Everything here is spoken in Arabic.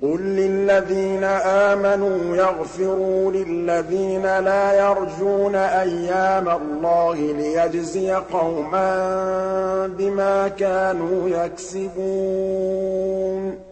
قُل لِّلَّذِينَ آمَنُوا يَغْفِرُوا لِلَّذِينَ لَا يَرْجُونَ أَيَّامَ اللَّهِ لِيَجْزِيَ قَوْمًا بِمَا كَانُوا يَكْسِبُونَ